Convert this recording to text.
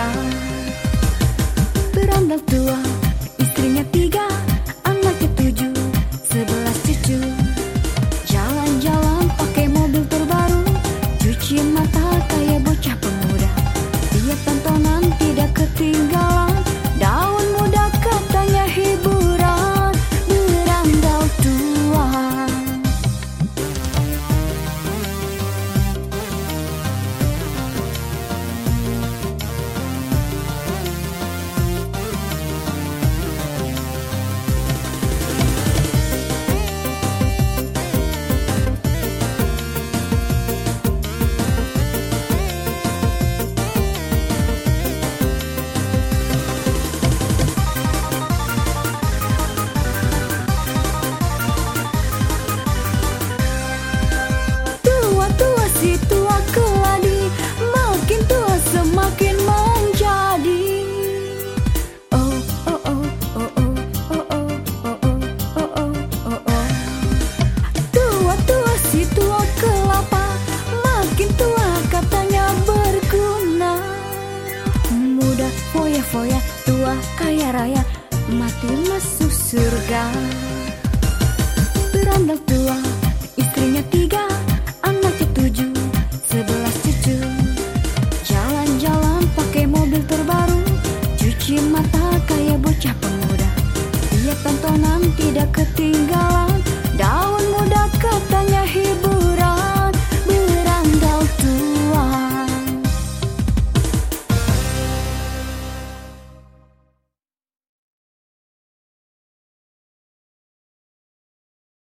Berandal tua, istrinya 3, anaknya 7, 11 cucu. Jalan-jalan pakai mobil terbaru, cuci mata kayak bocah pemuda. Tiap tontonan tidak ketinggalan, daun muda katanya hiburan. Berandal tua. Si tua keladi, makin tua semakin menjadi. Oh oh oh oh oh oh oh oh oh oh oh oh. Tua-tua si tua kelapa, makin tua katanya berguna. Muda foya-foya, tua kaya raya, mati masuk surga. Berandal tua,